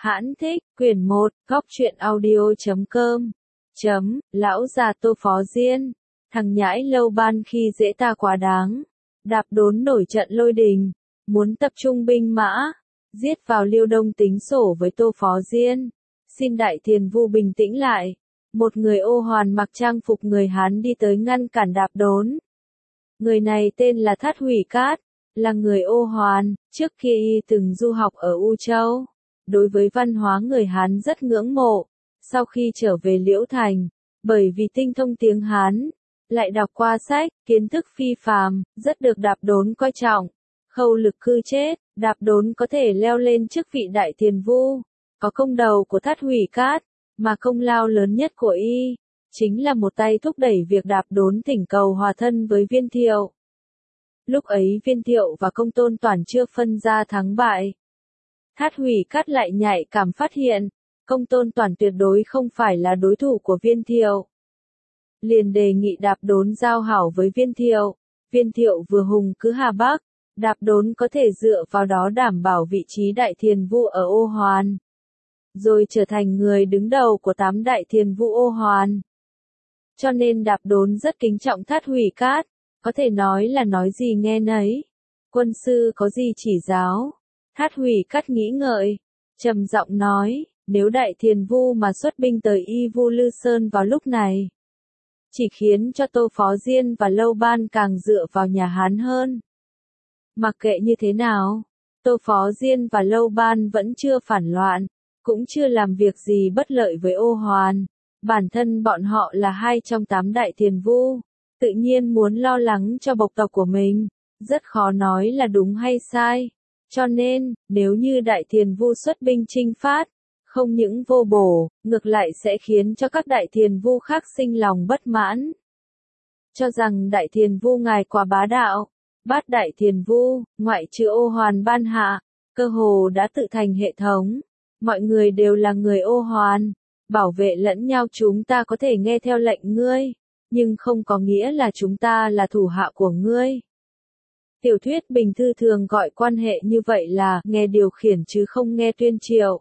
Hãn thích, quyển 1, góc truyện audio.com. Lão già Tô Phó Diên, thằng nhãi Lâu Ban khi dễ ta quá đáng. Đạp đốn nổi trận lôi đình, muốn tập trung binh mã, giết vào Liêu Đông tính sổ với Tô Phó Diên. Xin Đại Thiền Vu bình tĩnh lại. Một người ô hoàn mặc trang phục người Hán đi tới ngăn cản đạp đốn. Người này tên là Thát Hủy Cát, là người ô hoàn, trước kia y từng du học ở U Châu. Đối với văn hóa người Hán rất ngưỡng mộ. Sau khi trở về Liễu Thành, bởi vì tinh thông tiếng Hán, lại đọc qua sách, kiến thức phi phàm, rất được đạp đốn coi trọng. Khâu Lực cư chết, đạp đốn có thể leo lên chức vị Đại Thiền Vu. Có công đầu của Thát Hủy Cát, mà công lao lớn nhất của y, chính là một tay thúc đẩy việc đạp đốn thỉnh cầu hòa thân với Viên Thiệu. Lúc ấy Viên Thiệu và Công Tôn Toản chưa phân ra thắng bại. Thát Hủy Cát lại nhạy cảm phát hiện, Công Tôn Toản tuyệt đối không phải là đối thủ của Viên Thiệu. Liền đề nghị đạp đốn giao hảo với Viên Thiệu. Viên Thiệu vừa hùng cứ Hà Bắc, đạp đốn có thể dựa vào đó đảm bảo vị trí Đại Thiền Vu ở Ô Hoàn. Rồi trở thành người đứng đầu của 8 Đại Thiền Vu Ô Hoàn. Cho nên đạp đốn rất kính trọng Thát Hủy Cát, có thể nói là nói gì nghe nấy. Quân sư có gì chỉ giáo? Thát Hủy Cát nghĩ ngợi, trầm giọng nói, nếu Đại Thiền Vu mà xuất binh tới Y Vu Lư Sơn vào lúc này, chỉ khiến cho Tô Phó Diên và Lâu Ban càng dựa vào nhà Hán hơn. Mặc kệ như thế nào, Tô Phó Diên và Lâu Ban vẫn chưa phản loạn, cũng chưa làm việc gì bất lợi với Ô Hoàn. Bản thân bọn họ là 2 trong 8 Đại Thiền Vu, tự nhiên muốn lo lắng cho bộc tộc của mình, rất khó nói là đúng hay sai. Cho nên, nếu như Đại Thiền Vu xuất binh chinh phát, không những vô bổ, ngược lại sẽ khiến cho các Đại Thiền Vu khác sinh lòng bất mãn. Cho rằng Đại Thiền Vu ngài quá bá đạo, Bát Đại Thiền Vu, ngoại trừ Ô Hoàn ban hạ, cơ hồ đã tự thành hệ thống. Mọi người đều là người Ô Hoàn, bảo vệ lẫn nhau, chúng ta có thể nghe theo lệnh ngươi, nhưng không có nghĩa là chúng ta là thủ hạ của ngươi. Tiểu thuyết bình thư thường gọi quan hệ như vậy là nghe điều khiển chứ không nghe tuyên triệu.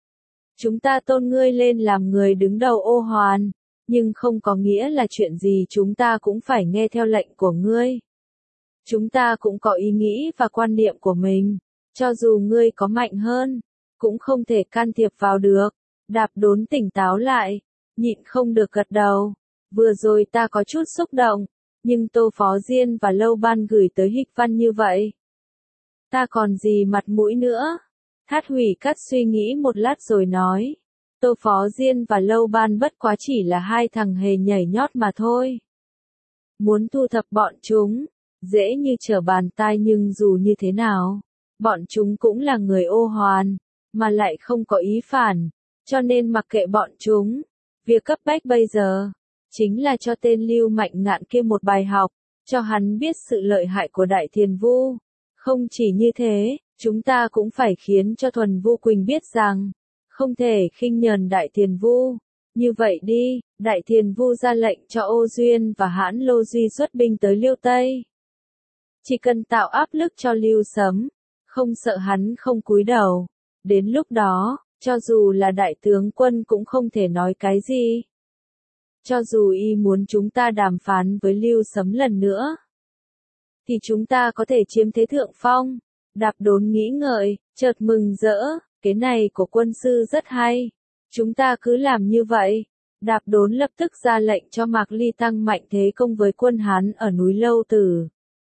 Chúng ta tôn ngươi lên làm người đứng đầu Ô Hoàn, nhưng không có nghĩa là chuyện gì chúng ta cũng phải nghe theo lệnh của ngươi. Chúng ta cũng có ý nghĩ và quan niệm của mình, cho dù ngươi có mạnh hơn, cũng không thể can thiệp vào được. Đạp đốn tỉnh táo lại, nhịn không được gật đầu. Vừa rồi ta có chút xúc động, nhưng Tô Phó Diên và Lâu Ban gửi tới hịch văn như vậy, ta còn gì mặt mũi nữa. Thát Hủy Cát suy nghĩ một lát rồi nói, Tô Phó Diên và Lâu Ban bất quá chỉ là 2 thằng hề nhảy nhót mà thôi. Muốn thu thập bọn chúng, dễ như trở bàn tay, nhưng dù như thế nào, bọn chúng cũng là người Ô Hoàn, mà lại không có ý phản, cho nên mặc kệ bọn chúng. Việc cấp bách bây giờ, chính là cho tên Lưu Mạnh Ngạn kia một bài học, cho hắn biết sự lợi hại của Đại Thiền Vu. Không chỉ như thế, chúng ta cũng phải khiến cho Thuần Vu Quỳnh biết rằng, không thể khinh nhờn Đại Thiền Vu. Như vậy đi, Đại Thiền Vu ra lệnh cho Ô Duyên và Hãn Lô Duy xuất binh tới Liêu Tây. Chỉ cần tạo áp lực cho Lưu Sấm, không sợ hắn không cúi đầu. Đến lúc đó, cho dù là đại tướng quân cũng không thể nói cái gì. Cho dù y muốn chúng ta đàm phán với Lưu Sấm lần nữa, thì chúng ta có thể chiếm thế thượng phong. Đạp đốn nghĩ ngợi, chợt mừng rỡ, cái này của quân sư rất hay. Chúng ta cứ làm như vậy. Đạp đốn lập tức ra lệnh cho Mạc Ly tăng mạnh thế công với quân Hán ở núi Lâu Tử.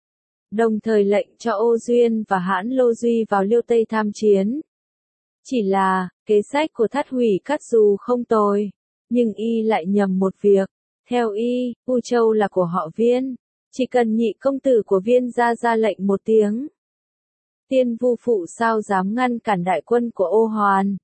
Đồng thời lệnh cho Ô Duyên và Hãn Lô Duy vào Liêu Tây tham chiến. Chỉ là, kế sách của Thát Hủy Cát dù không tồi, nhưng y lại nhầm một việc. Theo y, U Châu là của họ Viên, chỉ cần nhị công tử của Viên ra lệnh một tiếng, Tiên Vu phụ sao dám ngăn cản đại quân của Ô Hoàn.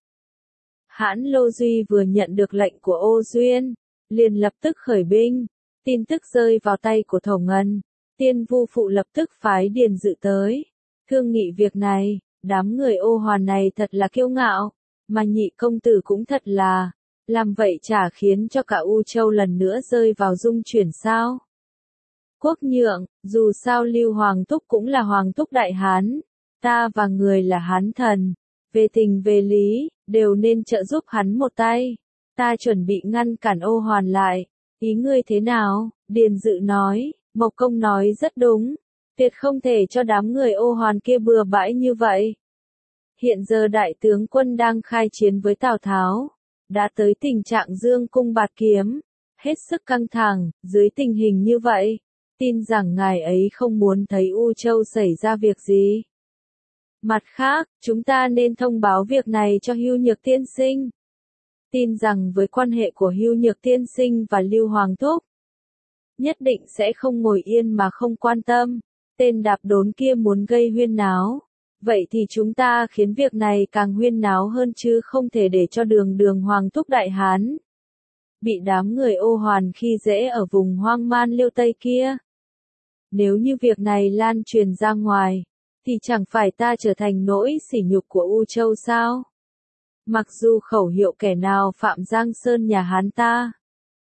Hãn Lô Duy vừa nhận được lệnh của Ô Duyên, liền lập tức khởi binh. Tin tức rơi vào tay của Thổ Ngân, Tiên Vu phụ lập tức phái Điền Dự tới, thương nghị việc này. Đám người Ô Hoàn này thật là kiêu ngạo, mà nhị công tử cũng thật là, làm vậy chả khiến cho cả U Châu lần nữa rơi vào dung chuyển sao? Quốc nhượng, dù sao Lưu Hoàng Thúc cũng là Hoàng Thúc Đại Hán, ta và người là Hán thần, về tình về lý, đều nên trợ giúp hắn một tay. Ta chuẩn bị ngăn cản Ô Hoàn lại. Ý ngươi thế nào? Điền Dự nói, Mộc Công nói rất đúng. Tuyệt không thể cho đám người Ô Hoàn kia bừa bãi như vậy. Hiện giờ đại tướng quân đang khai chiến với Tào Tháo, đã tới tình trạng dương cung bạt kiếm, hết sức căng thẳng. Dưới tình hình như vậy, tin rằng ngài ấy không muốn thấy U Châu xảy ra việc gì. Mặt khác, chúng ta nên thông báo việc này cho Hưu Nhược tiên sinh. Tin rằng với quan hệ của Hưu Nhược tiên sinh và Lưu Hoàng Thúc, nhất định sẽ không ngồi yên mà không quan tâm. Tên đạp đốn kia muốn gây huyên náo. Vậy thì chúng ta khiến việc này càng huyên náo hơn chứ không thể để cho Đường Hoàng Thúc Đại Hán bị đám người Ô Hoàn khi dễ ở vùng hoang man Liêu Tây kia. Nếu như việc này lan truyền ra ngoài, thì chẳng phải ta trở thành nỗi sỉ nhục của U Châu sao? Mặc dù khẩu hiệu kẻ nào phạm Giang Sơn nhà Hán ta,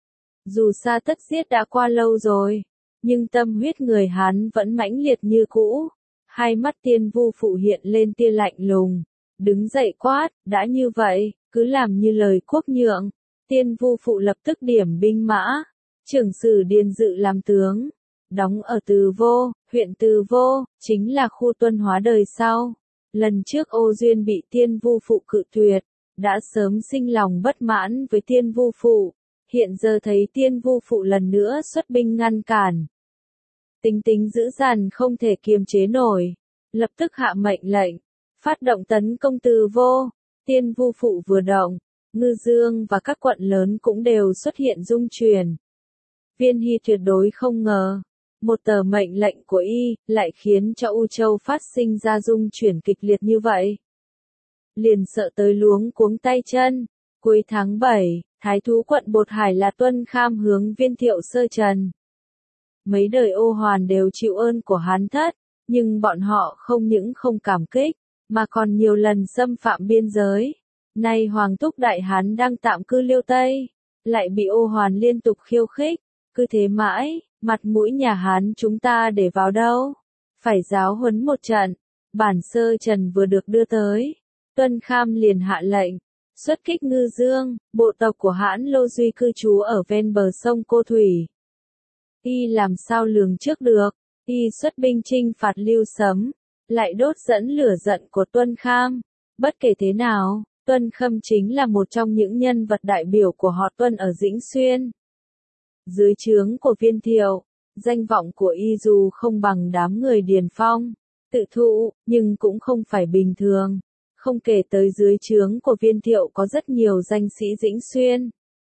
dù xa tất giết đã qua lâu rồi, nhưng tâm huyết người Hán vẫn mãnh liệt như cũ. Hai mắt Tiên Vu Phụ hiện lên tia lạnh lùng, đứng dậy quát, đã như vậy, cứ làm như lời quốc nhượng. Tiên Vu Phụ lập tức điểm binh mã, trưởng sử Điền Dự làm tướng, đóng ở Từ Vô, huyện Từ Vô, chính là khu tuân hóa đời sau. Lần trước Ô Duyên bị Tiên Vu Phụ cự tuyệt, đã sớm sinh lòng bất mãn với Tiên Vu Phụ, hiện giờ thấy Tiên Vu Phụ lần nữa xuất binh ngăn cản. Tính tính dữ dằn không thể kiềm chế nổi, lập tức hạ mệnh lệnh, phát động tấn công Từ Vô. Tiên Vu Phụ vừa động, Ngư Dương và các quận lớn cũng đều xuất hiện rung chuyển. Viên Hy tuyệt đối không ngờ, một tờ mệnh lệnh của y lại khiến cho U Châu phát sinh ra rung chuyển kịch liệt như vậy. Liền sợ tới luống cuống tay chân. Cuối tháng 7, Thái thú quận Bột Hải là Tuân Kham hướng Viên Thiệu sơ trần. Mấy đời Ô Hoàn đều chịu ơn của Hán thất, nhưng bọn họ không những không cảm kích, mà còn nhiều lần xâm phạm biên giới. Nay Hoàng Thúc Đại Hán đang tạm cư Liêu Tây, lại bị Ô Hoàn liên tục khiêu khích, cứ thế mãi, mặt mũi nhà Hán chúng ta để vào đâu? Phải giáo huấn một trận. Bản sơ trần vừa được đưa tới, Tuân Kham liền hạ lệnh, xuất kích Ngư Dương, bộ tộc của Hãn Lô Duy cư trú ở ven bờ sông Cô Thủy. Y làm sao lường trước được, y xuất binh chinh phạt Lưu Sấm, lại đốt dẫn lửa giận của Tuân Kham. Bất kể thế nào, Tuân Khâm chính là một trong những nhân vật đại biểu của họ Tuân ở Dĩnh Xuyên. Dưới trướng của Viên Thiệu, danh vọng của y dù không bằng đám người Điền Phong, Tự Thụ, nhưng cũng không phải bình thường. Không kể tới dưới trướng của Viên Thiệu có rất nhiều danh sĩ Dĩnh Xuyên.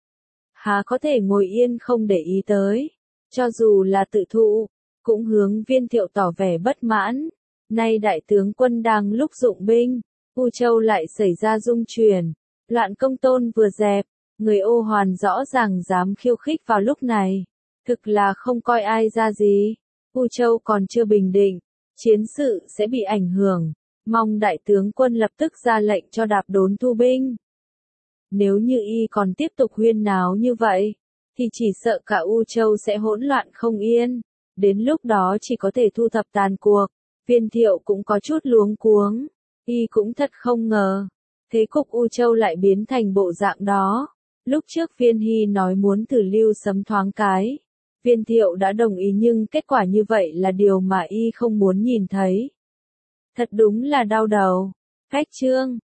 Há có thể ngồi yên không để ý tới. Cho dù là Tự Thụ, cũng hướng Viên Thiệu tỏ vẻ bất mãn. Nay đại tướng quân đang lúc dụng binh, U Châu lại xảy ra rung chuyển. Loạn Công Tôn vừa dẹp, người Ô Hoàn rõ ràng dám khiêu khích vào lúc này. Thực là không coi ai ra gì. U Châu còn chưa bình định, chiến sự sẽ bị ảnh hưởng. Mong đại tướng quân lập tức ra lệnh cho Đạp Đốn thu binh. Nếu như y còn tiếp tục huyên náo như vậy, thì chỉ sợ cả U Châu sẽ hỗn loạn không yên. Đến lúc đó chỉ có thể thu thập tàn cuộc. Viên Thiệu cũng có chút luống cuống. Y cũng thật không ngờ. Thế cục U Châu lại biến thành bộ dạng đó. Lúc trước Viên Hy nói muốn thử Lưu Sấm thoáng cái. Viên Thiệu đã đồng ý nhưng kết quả như vậy là điều mà y không muốn nhìn thấy. Thật đúng là đau đầu. Cách chương